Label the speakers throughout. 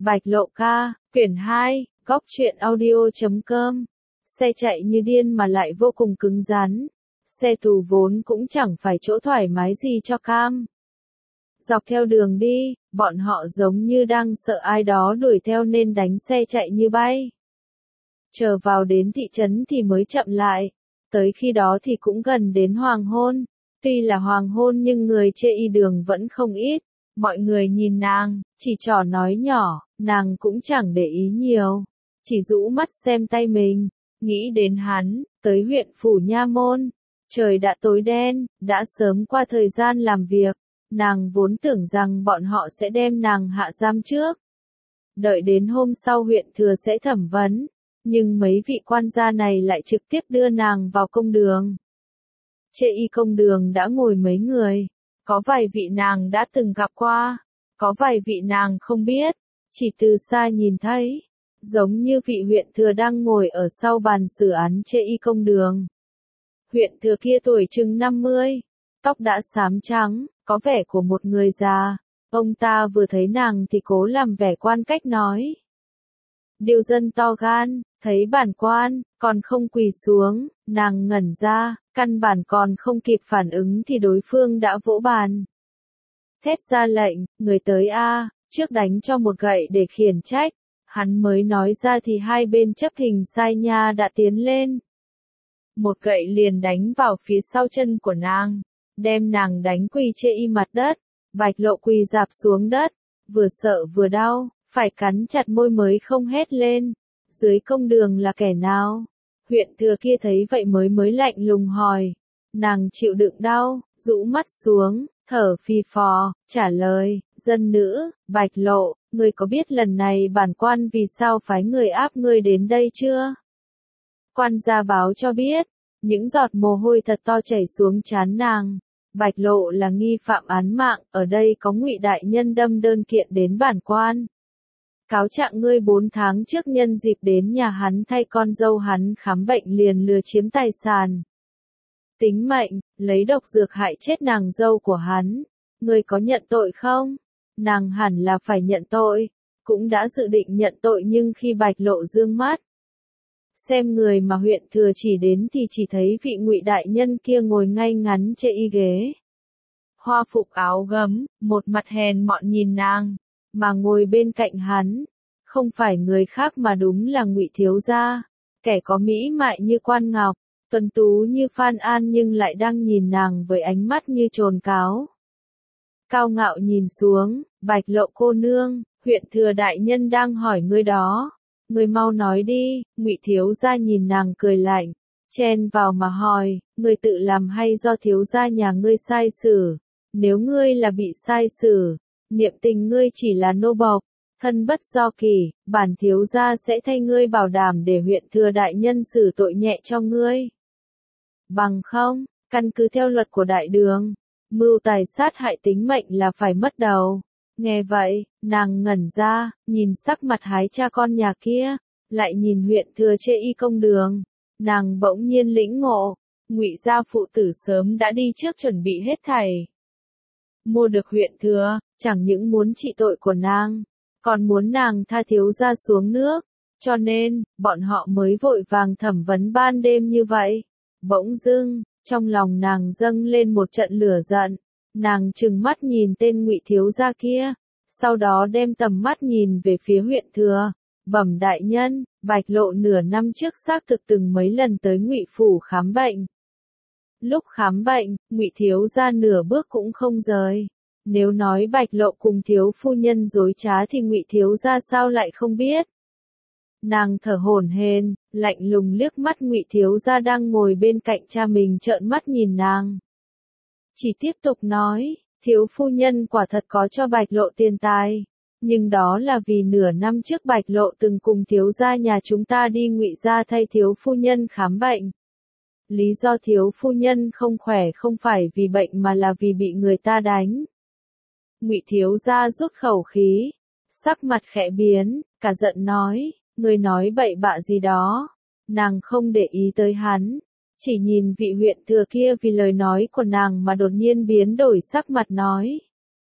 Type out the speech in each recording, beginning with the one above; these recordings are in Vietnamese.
Speaker 1: Bạch Lộ ca, quyển 2, góc truyện audio.com. Xe chạy như điên mà lại vô cùng cứng rắn. Xe tù vốn cũng chẳng phải chỗ thoải mái gì cho Cam. Dọc theo đường đi, bọn họ giống như đang sợ ai đó đuổi theo nên đánh xe chạy như bay. Chờ vào đến thị trấn thì mới chậm lại. Tới khi đó thì cũng gần đến hoàng hôn. Tuy là hoàng hôn nhưng người chê y đường vẫn không ít. Mọi người nhìn nàng, chỉ trò nói nhỏ, nàng cũng chẳng để ý nhiều. Chỉ rũ mắt xem tay mình, nghĩ đến hắn, tới huyện Phủ Nha Môn. Trời đã tối đen, đã sớm qua thời gian làm việc. Nàng vốn tưởng rằng bọn họ sẽ đem nàng hạ giam trước. Đợi đến hôm sau huyện thừa sẽ thẩm vấn. Nhưng mấy vị quan gia này lại trực tiếp đưa nàng vào công đường. Chê y công đường đã ngồi mấy người. Có vài vị nàng đã từng gặp qua. Có vài vị nàng không biết. Chỉ từ xa nhìn thấy. Giống như vị huyện thừa đang ngồi ở sau bàn xử án chê y công đường. Huyện thừa kia tuổi chừng 50. Tóc đã xám trắng, có vẻ của một người già. Ông ta vừa thấy nàng thì cố làm vẻ quan cách nói. Điều dân to gan, thấy bản quan, còn không quỳ xuống, nàng ngẩn ra, căn bản còn không kịp phản ứng thì đối phương đã vỗ bàn. Thét ra lệnh, người tới a, trước đánh cho một gậy để khiển trách. Hắn mới nói ra thì hai bên chấp hình sai nha đã tiến lên. Một gậy liền đánh vào phía sau chân của nàng, đem nàng đánh quỳ chê y mặt đất. Bạch Lộ quỳ rạp xuống đất, vừa sợ vừa đau, phải cắn chặt môi mới không hét lên. Dưới công đường là kẻ nào? Huyện thừa kia thấy vậy mới lạnh lùng hỏi. Nàng chịu đựng đau, rũ mắt xuống, thở phì phò, trả lời, dân nữ, Bạch Lộ, ngươi có biết lần này bản quan vì sao phái người áp ngươi đến đây chưa? Quan gia báo cho biết, những giọt mồ hôi thật to chảy xuống trán nàng. Bạch Lộ là nghi phạm án mạng, ở đây có Ngụy đại nhân đâm đơn kiện đến bản quan. Cáo trạng ngươi 4 tháng trước nhân dịp đến nhà hắn thay con dâu hắn khám bệnh liền lừa chiếm tài sản. Tính mệnh, lấy độc dược hại chết nàng dâu của hắn. Ngươi có nhận tội không? Nàng hẳn là phải nhận tội. Cũng đã dự định nhận tội nhưng khi Bạch Lộ dương mắt. Xem người mà huyện thừa chỉ đến thì chỉ thấy vị Ngụy đại nhân kia ngồi ngay ngắn trên y ghế. Hoa phục áo gấm, một mặt hèn mọn nhìn nàng. Mà ngồi bên cạnh hắn, không phải người khác mà đúng là Ngụy thiếu gia, kẻ có mỹ mại như Quan Ngọc, tuấn tú như Phan An nhưng lại đang nhìn nàng với ánh mắt như trồn cáo. Cao ngạo nhìn xuống, Bạch Lộ cô nương, huyện thừa đại nhân đang hỏi ngươi đó, ngươi mau nói đi. Ngụy thiếu gia nhìn nàng cười lạnh, chen vào mà hỏi, ngươi tự làm hay do thiếu gia nhà ngươi sai xử? Nếu ngươi là bị sai xử, niệm tình ngươi chỉ là nô bộc, thân bất do kỳ, bản thiếu gia sẽ thay ngươi bảo đảm để huyện thừa đại nhân xử tội nhẹ cho ngươi. Bằng không, căn cứ theo luật của đại đường, mưu tài sát hại tính mệnh là phải mất đầu. Nghe vậy, nàng ngẩn ra, nhìn sắc mặt hái cha con nhà kia, lại nhìn huyện thừa chê y công đường. Nàng bỗng nhiên lĩnh ngộ, Ngụy gia phụ tử sớm đã đi trước chuẩn bị hết thảy. Mua được huyện thừa, chẳng những muốn trị tội của nàng, còn muốn nàng tha thiếu gia xuống nước, cho nên, bọn họ mới vội vàng thẩm vấn ban đêm như vậy. Bỗng dưng, trong lòng nàng dâng lên một trận lửa giận, nàng trừng mắt nhìn tên Ngụy thiếu gia kia, sau đó đem tầm mắt nhìn về phía huyện thừa, bẩm đại nhân, Bạch Lộ nửa năm trước xác thực từng mấy lần tới Ngụy phủ khám bệnh. Lúc khám bệnh, Ngụy thiếu gia nửa bước cũng không rời. Nếu nói Bạch Lộ cùng thiếu phu nhân dối trá thì Ngụy thiếu gia sao lại không biết? Nàng thở hổn hển, lạnh lùng liếc mắt Ngụy thiếu gia đang ngồi bên cạnh cha mình trợn mắt nhìn nàng. Chỉ tiếp tục nói, thiếu phu nhân quả thật có cho Bạch Lộ tiền tài, nhưng đó là vì nửa năm trước Bạch Lộ từng cùng thiếu gia nhà chúng ta đi Ngụy gia thay thiếu phu nhân khám bệnh. Lý do thiếu phu nhân không khỏe không phải vì bệnh mà là vì bị người ta đánh. Ngụy thiếu gia rút khẩu khí, sắc mặt khẽ biến, cả giận nói, ngươi nói bậy bạ gì đó. Nàng không để ý tới hắn, chỉ nhìn vị huyện thừa kia vì lời nói của nàng mà đột nhiên biến đổi sắc mặt nói.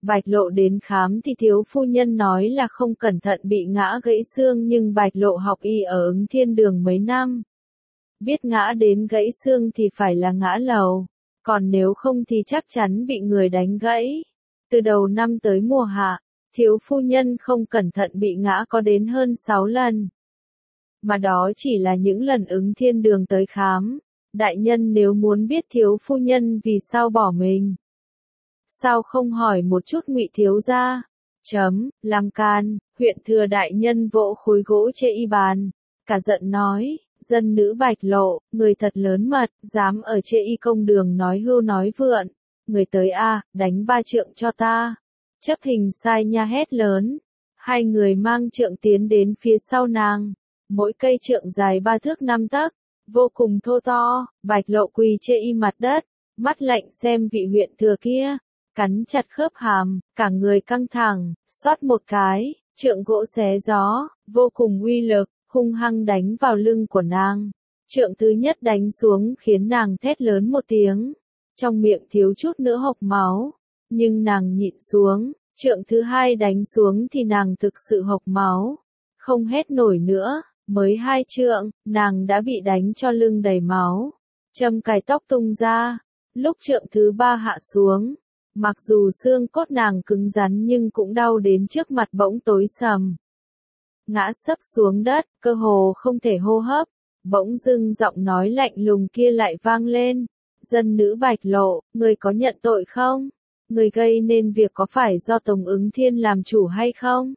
Speaker 1: Bạch Lộ đến khám thì thiếu phu nhân nói là không cẩn thận bị ngã gãy xương, nhưng Bạch Lộ học y ở Ứng Thiên Đường mấy năm. Biết ngã đến gãy xương thì phải là ngã lầu, còn nếu không thì chắc chắn bị người đánh gãy. Từ đầu năm tới mùa hạ, thiếu phu nhân không cẩn thận bị ngã có đến hơn 6 lần. Mà đó chỉ là những lần Ứng Thiên Đường tới khám. Đại nhân nếu muốn biết thiếu phu nhân vì sao bỏ mình, sao không hỏi một chút Ngụy thiếu gia? Làm can, huyện thừa đại nhân vỗ khối gỗ chê y bàn, cả giận nói, dân nữ Bạch Lộ, người thật lớn mật, dám ở chê y công đường nói hưu nói vượn, người tới a, đánh 3 trượng cho ta. Chấp hình sai nha hét lớn, hai người mang trượng tiến đến phía sau nàng, mỗi cây trượng dài 3 thước 5 tấc, vô cùng thô to. Bạch Lộ quỳ chê y mặt đất, mắt lạnh xem vị huyện thừa kia, cắn chặt khớp hàm, cả người căng thẳng, xoát một cái, trượng gỗ xé gió, vô cùng uy lực, hung hăng đánh vào lưng của nàng. Trượng thứ nhất đánh xuống khiến nàng thét lớn một tiếng, trong miệng thiếu chút nữa hộc máu, nhưng nàng nhịn xuống. Trượng thứ hai đánh xuống thì nàng thực sự hộc máu, không hét nổi nữa. Mới 2 trượng, nàng đã bị đánh cho lưng đầy máu, châm cài tóc tung ra. Lúc trượng thứ 3 hạ xuống, mặc dù xương cốt nàng cứng rắn nhưng cũng đau đến trước mặt bỗng tối sầm. Ngã sấp xuống đất, cơ hồ không thể hô hấp, bỗng dưng giọng nói lạnh lùng kia lại vang lên. Dân nữ Bạch Lộ, người có nhận tội không? Người gây nên việc có phải do Tống Ứng Thiên làm chủ hay không?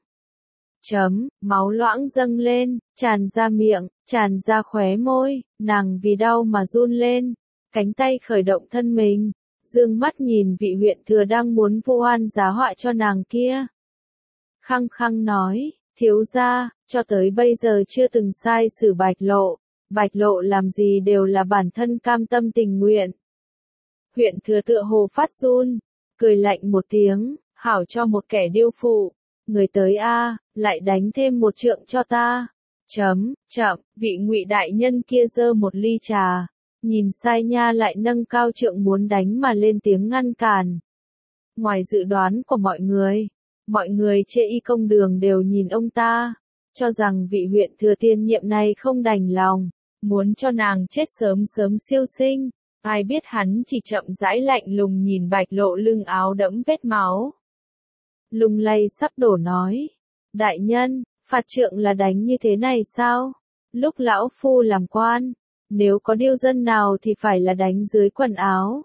Speaker 1: Máu loãng dâng lên, tràn ra miệng, tràn ra khóe môi, nàng vì đau mà run lên, cánh tay khởi động thân mình, dương mắt nhìn vị huyện thừa đang muốn vu oan giá họa cho nàng kia. Khăng khăng nói, thiếu gia, cho tới bây giờ chưa từng sai xử Bạch Lộ làm gì đều là bản thân cam tâm tình nguyện. Huyện thừa tựa hồ phát run, cười lạnh một tiếng, hảo cho một kẻ điêu phụ. Người tới a, lại đánh thêm 1 trượng cho ta. Vị Ngụy đại nhân kia giơ một ly trà, nhìn Sai Nha lại nâng cao trượng muốn đánh mà lên tiếng ngăn cản. Ngoài dự đoán của mọi người chê y công đường đều nhìn ông ta, cho rằng vị huyện thừa tiên nhiệm này không đành lòng, muốn cho nàng chết sớm sớm siêu sinh. Ai biết hắn chỉ chậm rãi lạnh lùng nhìn Bạch Lộ lưng áo đẫm vết máu. Lung lay sắp đổ nói, đại nhân, phạt trượng là đánh như thế này sao? Lúc lão phu làm quan, nếu có điêu dân nào thì phải là đánh dưới quần áo,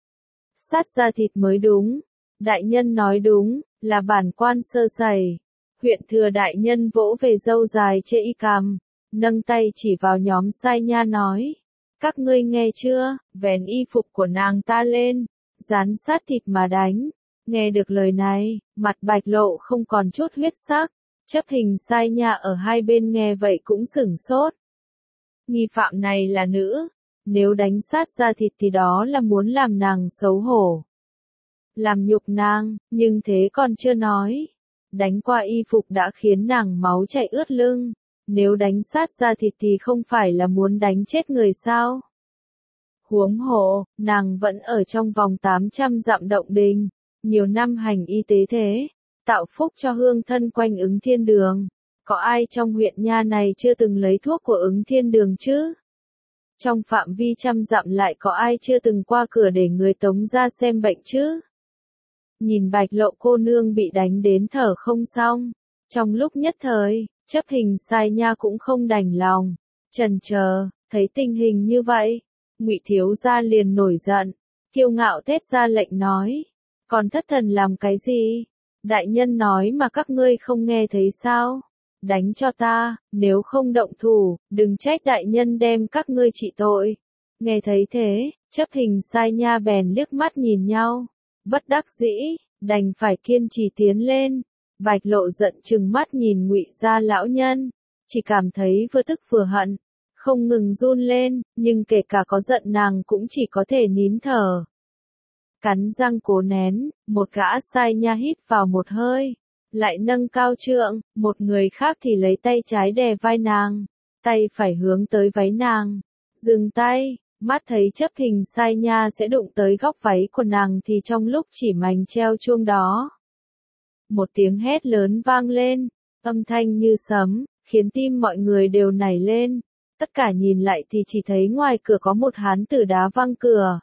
Speaker 1: sát da thịt mới đúng. Đại nhân nói đúng, là bản quan sơ sẩy. Huyện thừa đại nhân vỗ về râu dài chê y cằm, nâng tay chỉ vào nhóm Sai Nha nói, các ngươi nghe chưa, vén y phục của nàng ta lên, dán sát thịt mà đánh. Nghe được lời này, mặt Bạch Lộ không còn chút huyết sắc, chấp hình Sai Nha ở hai bên nghe vậy cũng sửng sốt. Nghi phạm này là nữ, nếu đánh sát ra thịt thì đó là muốn làm nàng xấu hổ, làm nhục nàng, nhưng thế còn chưa nói. Đánh qua y phục đã khiến nàng máu chảy ướt lưng, nếu đánh sát ra thịt thì không phải là muốn đánh chết người sao? Huống hồ, nàng vẫn ở trong vòng 800 dặm động đình, nhiều năm hành y tế thế, tạo phúc cho hương thân quanh Ứng Thiên Đường. Có ai trong huyện nha này chưa từng lấy thuốc của Ứng Thiên Đường chứ? Trong phạm vi trăm dặm lại có ai chưa từng qua cửa để người Tống ra xem bệnh chứ? Nhìn Bạch Lộ cô nương bị đánh đến thở không xong, trong lúc nhất thời, chấp hình Sai Nha cũng không đành lòng, chần chờ, thấy tình hình như vậy, Ngụy thiếu gia liền nổi giận, kiêu ngạo thét ra lệnh nói, còn thất thần làm cái gì? Đại nhân nói mà các ngươi không nghe thấy sao? Đánh cho ta, nếu không động thủ, đừng trách đại nhân đem các ngươi trị tội. Nghe thấy thế, chấp hình Sai Nha bèn liếc mắt nhìn nhau, bất đắc dĩ, đành phải kiên trì tiến lên. Bạch Lộ giận trừng mắt nhìn Ngụy gia lão nhân, chỉ cảm thấy vừa tức vừa hận, không ngừng run lên, nhưng kể cả có giận nàng cũng chỉ có thể nín thở. Cắn răng cố nén, một gã Sai Nha hít vào một hơi, lại nâng cao trượng, một người khác thì lấy tay trái đè vai nàng, tay phải hướng tới váy nàng. Dừng tay, mắt thấy chấp hình Sai Nha sẽ đụng tới góc váy của nàng thì trong lúc chỉ mảnh treo chuông đó, Một tiếng hét lớn vang lên, âm thanh như sấm, khiến tim mọi người đều nảy lên. Tất cả nhìn lại thì chỉ thấy ngoài cửa có một hán tử đá văng cửa.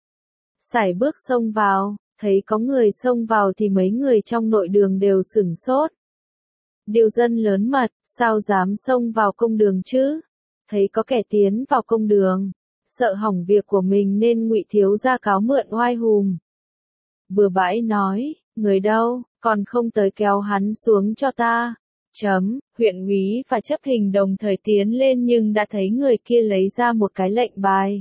Speaker 1: Sải bước xông vào, thấy có người xông vào thì mấy người trong nội đường đều sửng sốt. Điều dân lớn mật, sao dám xông vào công đường chứ? Thấy có kẻ tiến vào công đường, sợ hỏng việc của mình nên Ngụy thiếu gia cáo mượn oai hùm. Bừa bãi nói, người đâu, còn không tới kéo hắn xuống cho ta. Huyện úy và chấp hình đồng thời tiến lên nhưng đã thấy người kia lấy ra một cái lệnh bài.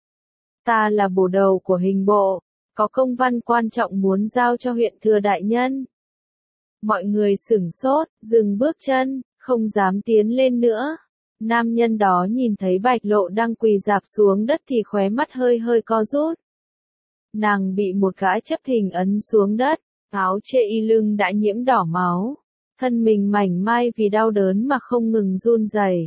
Speaker 1: Ta là bổ đầu của hình bộ, có công văn quan trọng muốn giao cho huyện thừa đại nhân. Mọi người sửng sốt, dừng bước chân, không dám tiến lên nữa. Nam nhân đó nhìn thấy Bạch Lộ đang quỳ rạp xuống đất thì khóe mắt hơi hơi co rút. Nàng bị một gã chấp hình ấn xuống đất, áo chê y lưng đã nhiễm đỏ máu. Thân mình mảnh mai vì đau đớn mà không ngừng run rẩy.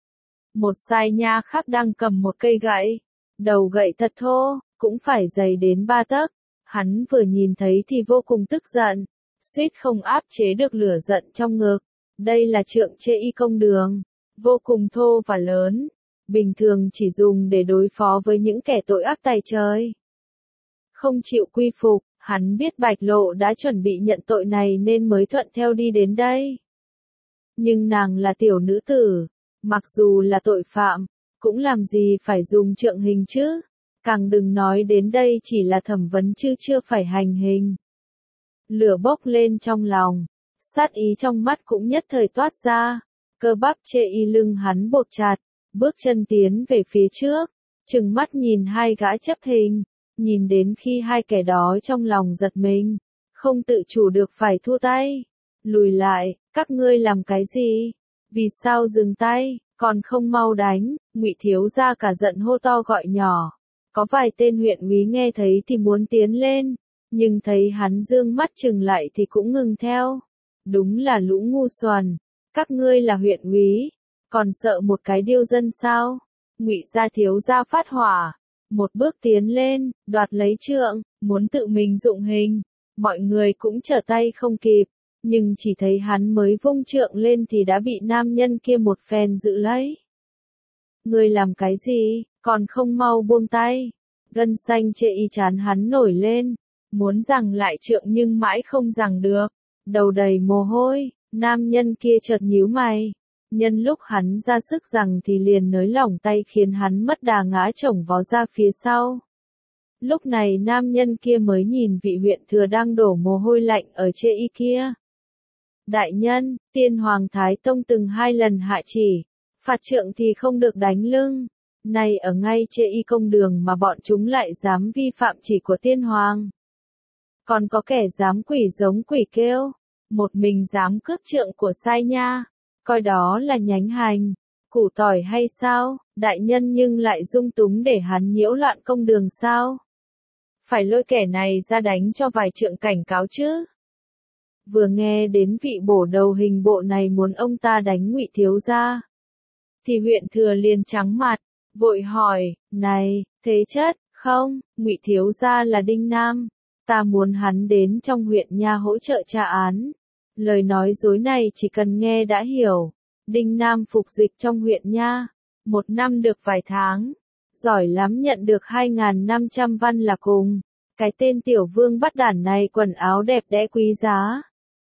Speaker 1: Một sai nha khác đang cầm một cây gậy, đầu gậy thật thô, cũng phải dày đến 3 tấc. Hắn vừa nhìn thấy thì vô cùng tức giận, suýt không áp chế được lửa giận trong ngực. Đây là trượng chê y công đường, vô cùng thô và lớn, bình thường chỉ dùng để đối phó với những kẻ tội ác tày trời. Không chịu quy phục, hắn biết Bạch Lộ đã chuẩn bị nhận tội này nên mới thuận theo đi đến đây. Nhưng nàng là tiểu nữ tử, mặc dù là tội phạm, cũng làm gì phải dùng trượng hình chứ, càng đừng nói đến đây chỉ là thẩm vấn chứ chưa phải hành hình. Lửa bốc lên trong lòng, sát ý trong mắt cũng nhất thời toát ra, cơ bắp chê y lưng hắn buộc chặt, bước chân tiến về phía trước, trừng mắt nhìn hai gã chấp hình, nhìn đến khi hai kẻ đó trong lòng giật mình, không tự chủ được phải thua tay, lùi lại, các ngươi làm cái gì? Vì sao dừng tay, còn không mau đánh? Ngụy thiếu gia cả giận hô to gọi nhỏ. Có vài tên huyện úy nghe thấy thì muốn tiến lên, nhưng thấy hắn dương mắt chừng lại thì cũng ngừng theo. Đúng là lũ ngu xuẩn, các ngươi là huyện úy, còn sợ một cái điêu dân sao? Ngụy gia thiếu gia phát hỏa, một bước tiến lên, đoạt lấy trượng, muốn tự mình dụng hình. Mọi người cũng trở tay không kịp, nhưng chỉ thấy hắn mới vung trượng lên thì đã bị nam nhân kia một phen giữ lấy. Ngươi làm cái gì, còn không mau buông tay? Gân xanh chê y chán hắn nổi lên, muốn giằng lại trượng nhưng mãi không giằng được. Đầu đầy mồ hôi, nam nhân kia chợt nhíu mày. Nhân lúc hắn ra sức giằng thì liền nới lỏng tay khiến hắn mất đà ngã chổng vó ra phía sau. Lúc này nam nhân kia mới nhìn vị huyện thừa đang đổ mồ hôi lạnh ở chê y kia. Đại nhân, tiên hoàng Thái Tông từng 2 lần hạ chỉ, phạt trượng thì không được đánh lưng. Này ở ngay chê y công đường mà bọn chúng lại dám vi phạm chỉ của tiên hoàng. Còn có kẻ dám quỷ giống quỷ kêu, một mình dám cướp trượng của sai nha, coi đó là nhánh hành, củ tỏi hay sao? Đại nhân nhưng lại dung túng để hắn nhiễu loạn công đường sao? Phải lôi kẻ này ra đánh cho vài trượng cảnh cáo chứ. Vừa nghe đến vị bổ đầu hình bộ này muốn ông ta đánh Ngụy thiếu gia, thì huyện thừa liền trắng mặt, vội hỏi, này, thế chất, không, Ngụy thiếu gia là Đinh Nam, ta muốn hắn đến trong huyện nha hỗ trợ tra án. Lời nói dối này chỉ cần nghe đã hiểu. Đinh Nam phục dịch trong huyện nha, 1 năm được vài tháng, giỏi lắm nhận được 2.500 văn là cùng. Cái tên tiểu vương bắt đản này quần áo đẹp đẽ quý giá,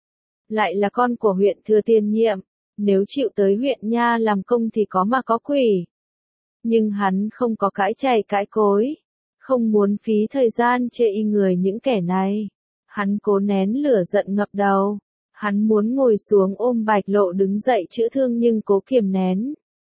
Speaker 1: lại là con của huyện thừa tiền nhiệm, nếu chịu tới huyện nha làm công thì có mà có quỷ. Nhưng hắn không có cãi chày cãi cối, không muốn phí thời gian chê y người những kẻ này. Hắn cố nén lửa giận ngập đầu, hắn muốn ngồi xuống ôm Bạch Lộ đứng dậy chữa thương nhưng cố kiềm nén.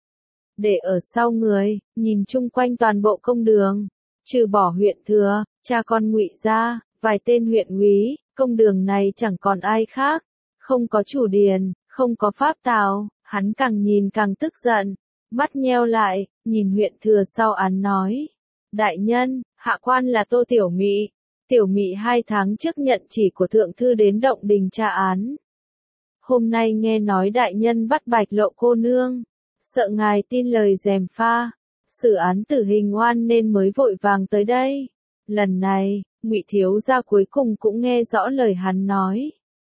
Speaker 1: Để ở sau người, nhìn chung quanh toàn bộ công đường, trừ bỏ huyện thừa, cha con Ngụy gia, vài tên huyện úy, công đường này chẳng còn ai khác, không có chủ điền, không có pháp tào, hắn càng nhìn càng tức giận, mắt nheo lại, nhìn huyện thừa sau án nói. Đại nhân, hạ quan là Tô Tiểu Mị. Tiểu Mị 2 tháng trước nhận chỉ của thượng thư đến động đình tra án. Hôm nay nghe nói đại nhân bắt Bạch Lộ cô nương, sợ ngài tin lời gièm pha, xử án tử hình oan nên mới vội vàng tới đây. Lần này, Ngụy thiếu gia cuối cùng cũng nghe rõ lời hắn nói.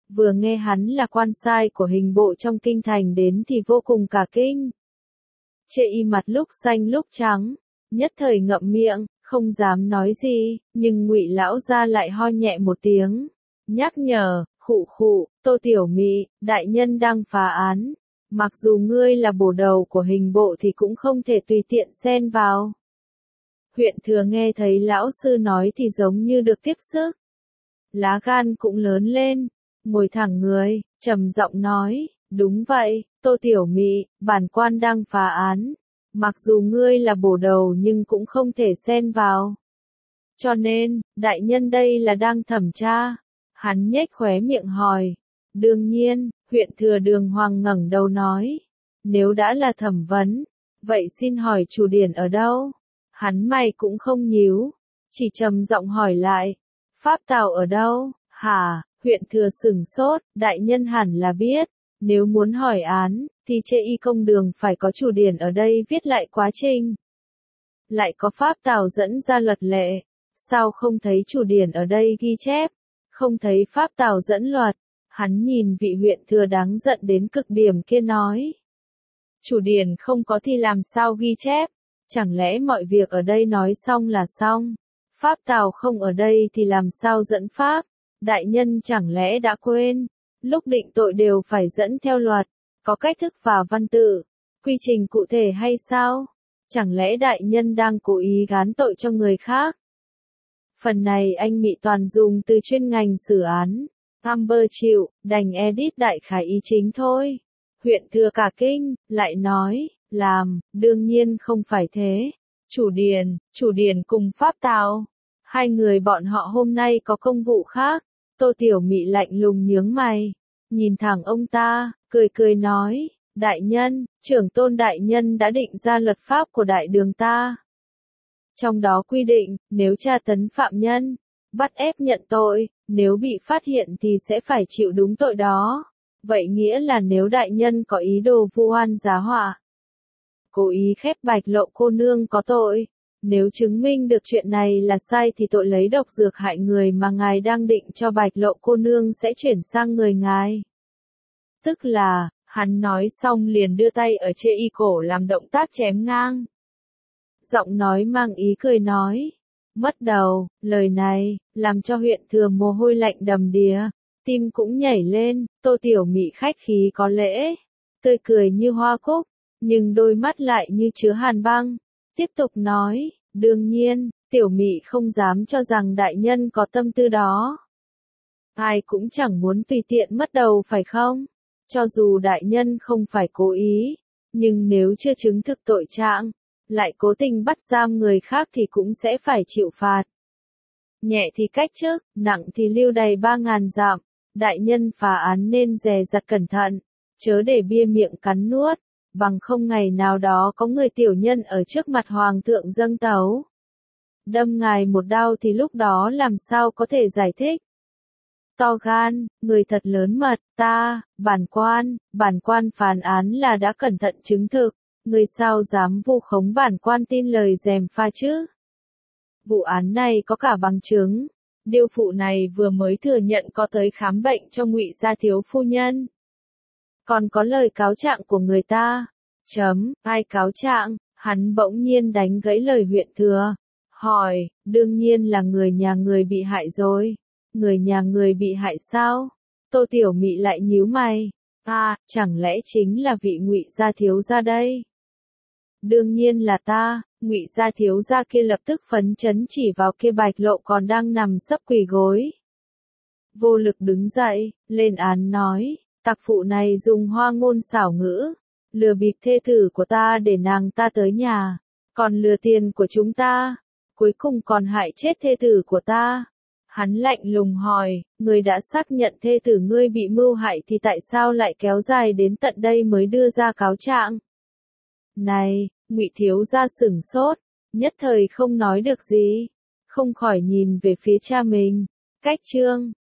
Speaker 1: vừa nghe hắn là quan sai của hình bộ trong kinh thành đến thì vô cùng cả kinh. Chê Y mặt lúc xanh lúc trắng, nhất thời ngậm miệng, không dám nói gì, nhưng Ngụy lão gia lại ho nhẹ một tiếng, nhắc nhở, khụ khụ, Tô Tiểu Mị, đại nhân đang phá án, mặc dù ngươi là bổ đầu của hình bộ thì cũng không thể tùy tiện xen vào. Huyện Thừa nghe thấy lão sư nói thì giống như được tiếp sức, lá gan cũng lớn lên, ngồi thẳng người, trầm giọng nói, đúng vậy, Tô Tiểu Mị, bản quan đang phá án, mặc dù ngươi là bổ đầu nhưng cũng không thể xen vào. Cho nên, đại nhân đây là đang thẩm tra. Hắn nhếch khóe miệng hỏi. Đương nhiên, huyện thừa Đường Hoàng ngẩng đầu nói. Nếu đã là thẩm vấn, vậy xin hỏi chủ điển ở đâu? Hắn mày cũng không nhíu, chỉ trầm giọng hỏi lại. Pháp tào ở đâu? Hả? Huyện thừa sửng sốt, đại nhân hẳn là biết. Nếu muốn hỏi án, thì Chê Y công đường phải có chủ điển ở đây viết lại quá trình. Lại có pháp tào dẫn ra luật lệ. Sao không thấy chủ điển ở đây ghi chép? Không thấy pháp tào dẫn luật. Hắn nhìn vị huyện thừa đáng giận đến cực điểm kia nói. Chủ điển không có thì làm sao ghi chép? Chẳng lẽ mọi việc ở đây nói xong là xong? Pháp tào không ở đây thì làm sao dẫn pháp? Đại nhân chẳng lẽ đã quên? Lúc định tội đều phải dẫn theo luật, có cách thức và văn tự, quy trình cụ thể hay sao? Chẳng lẽ đại nhân đang cố ý gán tội cho người khác? Phần này anh Mị toàn dùng từ chuyên ngành xử án. Amber chịu, đành edit đại khái ý chính thôi. Huyện thừa cả kinh, lại nói, làm, đương nhiên không phải thế. Chủ điển cùng pháp tào. Hai người bọn họ hôm nay có công vụ khác. Tô Tiểu Mị lạnh lùng nhướng mày. Nhìn thẳng ông ta, cười cười nói, đại nhân, trưởng tôn đại nhân đã định ra luật pháp của đại đường ta. Trong đó quy định, nếu tra tấn phạm nhân, bắt ép nhận tội, nếu bị phát hiện thì sẽ phải chịu đúng tội đó. Vậy nghĩa là nếu đại nhân có ý đồ vu oan giá họa, cố ý khép Bạch Lộ cô nương có tội, nếu chứng minh được chuyện này là sai thì tội lấy độc dược hại người mà ngài đang định cho Bạch Lộ cô nương sẽ chuyển sang người ngài. Tức là, hắn nói xong liền đưa tay ở Chê Y cổ làm động tác chém ngang. Giọng nói mang ý cười nói. Mất đầu, lời này, làm cho huyện thừa mồ hôi lạnh đầm đìa, tim cũng nhảy lên, Tô Tiểu Mị khách khí có lễ, tươi cười như hoa cúc, nhưng đôi mắt lại như chứa hàn băng. Tiếp tục nói, đương nhiên, Tiểu Mị không dám cho rằng đại nhân có tâm tư đó. Ai cũng chẳng muốn tùy tiện mất đầu phải không? Cho dù đại nhân không phải cố ý, nhưng nếu chưa chứng thực tội trạng, lại cố tình bắt giam người khác thì cũng sẽ phải chịu phạt. Nhẹ thì cách chức, nặng thì lưu đày 3.000 dặm. Đại nhân phá án nên dè dặt cẩn thận, chớ để bia miệng cắn nuốt, bằng không ngày nào đó có người tiểu nhân ở trước mặt hoàng thượng dâng tấu. Đâm ngài một đao thì lúc đó làm sao có thể giải thích. To gan, người thật lớn mật, bản quan phán án là đã cẩn thận chứng thực, người sao dám vu khống bản quan tin lời gièm pha chứ? Vụ án này có cả bằng chứng, điêu phụ này vừa mới thừa nhận có tới khám bệnh cho Ngụy gia thiếu phu nhân. Còn có lời cáo trạng của người ta. Ai cáo trạng? Hắn bỗng nhiên đánh gãy lời huyện thừa. Hỏi, đương nhiên là người nhà người bị hại rồi. Người nhà người bị hại sao? Tô Tiểu Mị lại nhíu mày. Chẳng lẽ chính là vị Ngụy gia thiếu gia đây? Đương nhiên là ta. Ngụy gia thiếu gia kia lập tức phấn chấn chỉ vào kia Bạch Lộ còn đang nằm sấp quỳ gối. Vô Lực đứng dậy, lên án nói, tặc phụ này dùng hoa ngôn xảo ngữ, lừa bịp thê tử của ta để nàng ta tới nhà, còn lừa tiền của chúng ta, cuối cùng còn hại chết thê tử của ta. Hắn lạnh lùng hỏi, người đã xác nhận thê tử ngươi bị mưu hại thì tại sao lại kéo dài đến tận đây mới đưa ra cáo trạng? Này, Ngụy thiếu gia sửng sốt, nhất thời không nói được gì, không khỏi nhìn về phía cha mình. Cách chương